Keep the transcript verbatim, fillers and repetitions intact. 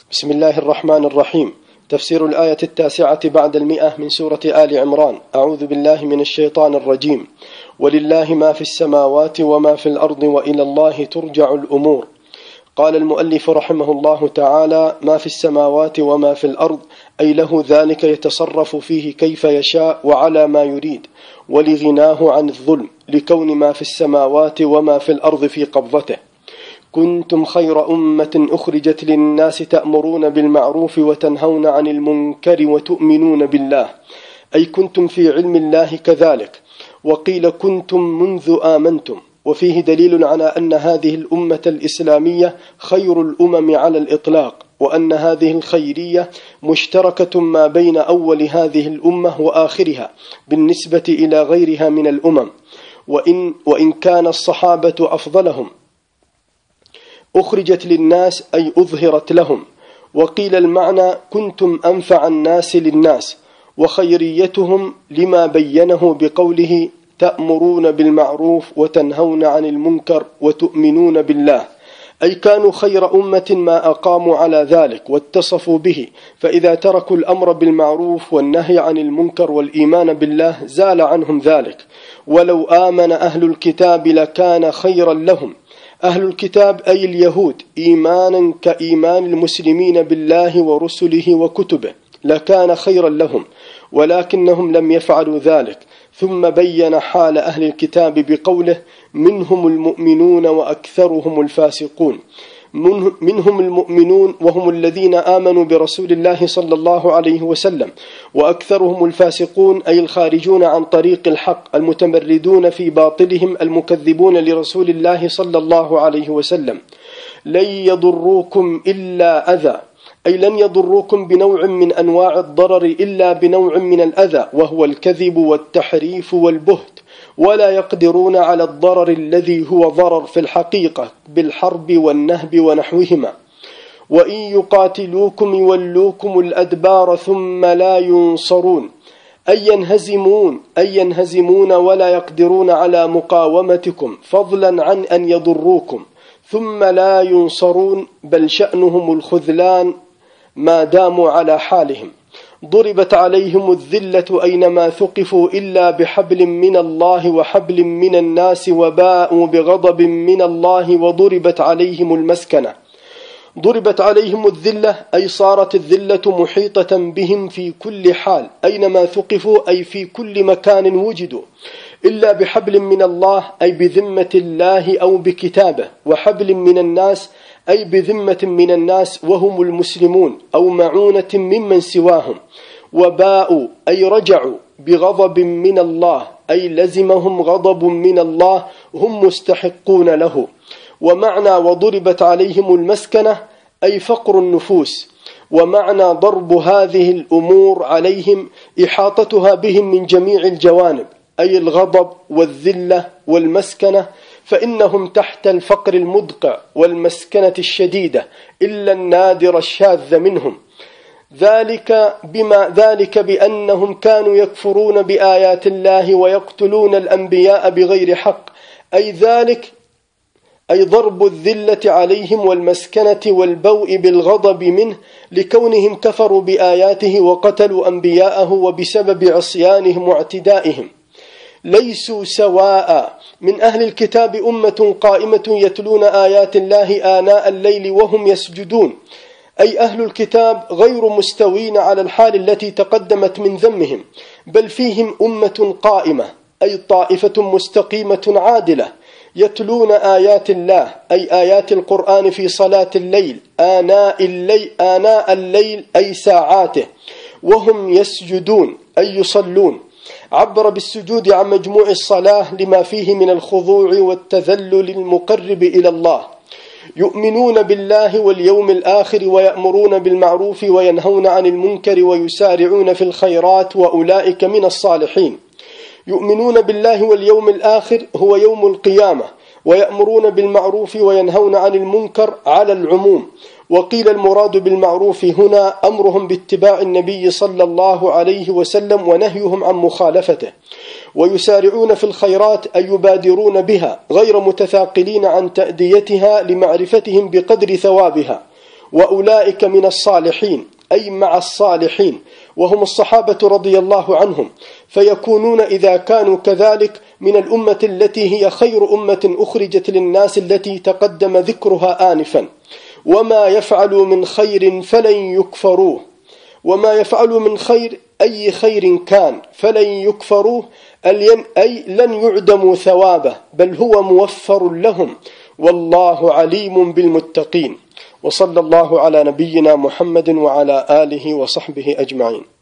بسم الله الرحمن الرحيم. تفسير الآية التاسعة بعد المئة من سورة آل عمران. أعوذ بالله من الشيطان الرجيم. ولله ما في السماوات وما في الأرض وإلى الله ترجع الأمور. قال المؤلف رحمه الله تعالى: ما في السماوات وما في الأرض، أي له ذلك يتصرف فيه كيف يشاء وعلى ما يريد، ولغناه عن الظلم لكون ما في السماوات وما في الأرض في قبضته. كنتم خير أمة أخرجت للناس تأمرون بالمعروف وتنهون عن المنكر وتؤمنون بالله، أي كنتم في علم الله كذلك. وقيل كنتم منذ آمنتم، وفيه دليل على أن هذه الأمة الإسلامية خير الأمم على الإطلاق، وأن هذه الخيرية مشتركة ما بين أول هذه الأمة وآخرها بالنسبة إلى غيرها من الأمم، وإن, وإن كان الصحابة أفضلهم. أخرجت للناس أي أظهرت لهم. وقيل المعنى كنتم أنفع الناس للناس، وخيريتهم لما بينه بقوله تأمرون بالمعروف وتنهون عن المنكر وتؤمنون بالله، أي كانوا خير أمة ما أقاموا على ذلك واتصفوا به، فإذا تركوا الأمر بالمعروف والنهي عن المنكر والإيمان بالله زال عنهم ذلك. ولو آمن أهل الكتاب لكان خيرا لهم. أهل الكتاب أي اليهود إيمانا كإيمان المسلمين بالله ورسله وكتبه لكان خيرا لهم، ولكنهم لم يفعلوا ذلك. ثم بين حال أهل الكتاب بقوله منهم المؤمنون وأكثرهم الفاسقون. منهم المؤمنون وهم الذين آمنوا برسول الله صلى الله عليه وسلم، وأكثرهم الفاسقون أي الخارجون عن طريق الحق المتمردون في باطلهم المكذبون لرسول الله صلى الله عليه وسلم. لن يضروكم إلا أذى، أي لن يضروكم بنوع من أنواع الضرر إلا بنوع من الأذى، وهو الكذب والتحريف والبهت، ولا يقدرون على الضرر الذي هو ضرر في الحقيقة بالحرب والنهب ونحوهما. وإن يقاتلوكم يولوكم الأدبار ثم لا ينصرون، أي ينهزمون أي ينهزمون ولا يقدرون على مقاومتكم، فضلا عن أن يضروكم. ثم لا ينصرون، بل شأنهم الخذلان ما داموا على حالهم. ضربت عليهم الذلة أينما ثقفوا إلا بحبل من الله وحبل من الناس، وباءوا بغضب من الله، وضربت عليهم المسكنة. ضربت عليهم الذلة أي صارت الذلة محيطة بهم في كل حال أينما ثقفوا، أي في كل مكان وجدوا، إلا بحبل من الله أي بذمة الله أو بكتابه، وحبل من الناس أي بذمة من الناس وهم المسلمون، أو معونة ممن سواهم. وباءوا أي رجعوا بغضب من الله، أي لزمهم غضب من الله هم مستحقون له. ومعنى وضربت عليهم المسكنة أي فقر النفوس. ومعنى ضرب هذه الأمور عليهم إحاطتها بهم من جميع الجوانب، أي الغضب والذلة والمسكنة، فإنهم تحت الفقر المدقع والمسكنة الشديدة إلا النادر الشاذ منهم. ذلك بما ذلك بأنهم كانوا يكفرون بآيات الله ويقتلون الأنبياء بغير حق، أي ذلك أي ضرب الذلة عليهم والمسكنة والبوء بالغضب منه لكونهم كفروا بآياته وقتلوا أنبياءه وبسبب عصيانهم واعتدائهم. ليسوا سواء، من أهل الكتاب أمة قائمة يتلون آيات الله آناء الليل وهم يسجدون، أي أهل الكتاب غير مستوين على الحال التي تقدمت من ذمهم، بل فيهم أمة قائمة أي طائفة مستقيمة عادلة يتلون آيات الله أي آيات القرآن في صلاة الليل آناء الليل, آناء الليل أي ساعاته، وهم يسجدون أي يصلون. عبر بالسجود عن مجموع الصلاة لما فيه من الخضوع والتذلل المقرب إلى الله. يؤمنون بالله واليوم الآخر ويأمرون بالمعروف وينهون عن المنكر ويسارعون في الخيرات، وأولئك من الصالحين. يؤمنون بالله واليوم الآخر هو يوم القيامة، ويأمرون بالمعروف وينهون عن المنكر على العموم. وقيل المراد بالمعروف هنا أمرهم باتباع النبي صلى الله عليه وسلم ونهيهم عن مخالفته. ويسارعون في الخيرات أي يبادرون بها غير متثاقلين عن تأديتها لمعرفتهم بقدر ثوابها. وأولئك من الصالحين أي مع الصالحين وهم الصحابة رضي الله عنهم، فيكونون إذا كانوا كذلك من الأمة التي هي خير أمة أخرجت للناس التي تقدم ذكرها آنفا. وما يفعلوا من خير فلن يكفروه، وما يفعلوا من خير أي خير كان فلن يكفروه أي لن يعدموا ثوابه، بل هو موفر لهم، والله عليم بالمتقين. وصلى الله على نبينا محمد وعلى آله وصحبه أجمعين.